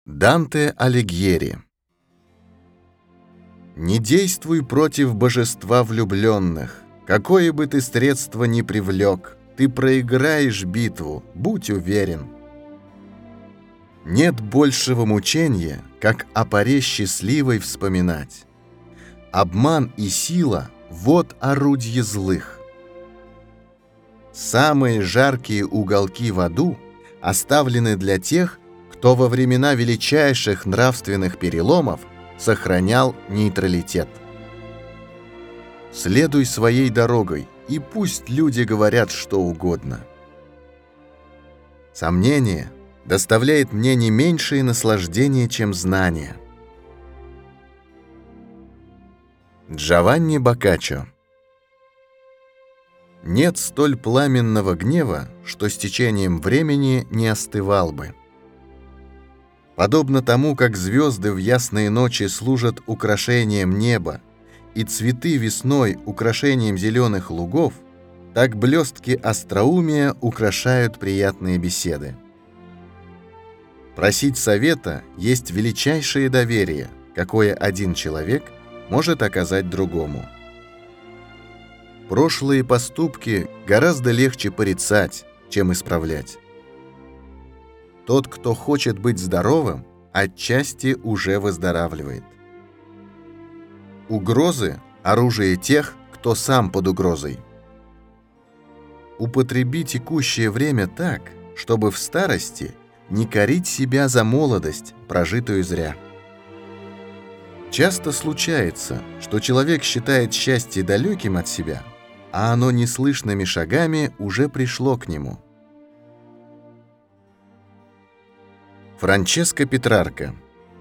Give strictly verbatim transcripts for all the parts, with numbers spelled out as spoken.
Данте Алигьери. Не действуй против божества влюбленных, какое бы ты средство ни привлек, ты проиграешь битву, будь уверен. Нет большего мучения, как о поре счастливой вспоминать. Обман и сила — вот орудие злых. Самые жаркие уголки в аду оставлены для тех, кто во времена величайших нравственных переломов сохранял нейтралитет. Следуй своей дорогой, и пусть люди говорят что угодно. Сомнение доставляет мне не меньшее наслаждение, чем знание. Джованни Боккаччо. Нет столь пламенного гнева, что с течением времени не остывал бы. Подобно тому, как звезды в ясные ночи служат украшением неба, и цветы весной украшением зеленых лугов, так блестки остроумия украшают приятные беседы. Просить совета есть величайшее доверие, какое один человек может оказать другому. Прошлые поступки гораздо легче порицать, чем исправлять. Тот, кто хочет быть здоровым, отчасти уже выздоравливает. Угрозы – оружие тех, кто сам под угрозой. Употреби текущее время так, чтобы в старости не корить себя за молодость, прожитую зря. Часто случается, что человек считает счастье далеким от себя, а оно неслышными шагами уже пришло к нему. Франческо Петрарка.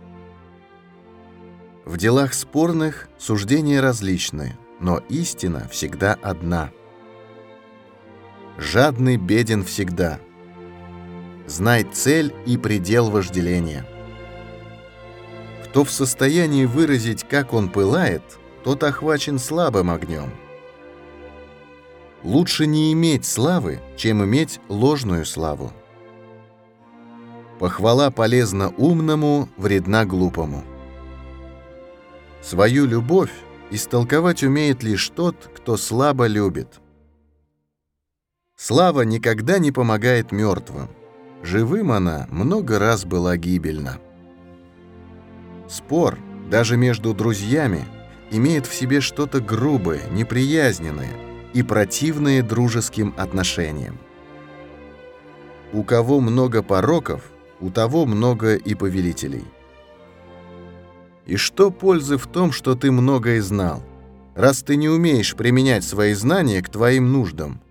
В делах спорных суждения различны, но истина всегда одна. Жадный беден всегда. Знай цель и предел вожделения. Кто в состоянии выразить, как он пылает, тот охвачен слабым огнем. Лучше не иметь славы, чем иметь ложную славу. Похвала полезна умному, вредна глупому. Свою любовь истолковать умеет лишь тот, кто слабо любит. Слава никогда не помогает мертвым. Живым она много раз была гибельна. Спор, даже между друзьями, имеет в себе что-то грубое, неприязненное и противное дружеским отношениям. У кого много пороков, у того много и повелителей. И что пользы в том, что ты многое знал, раз ты не умеешь применять свои знания к твоим нуждам,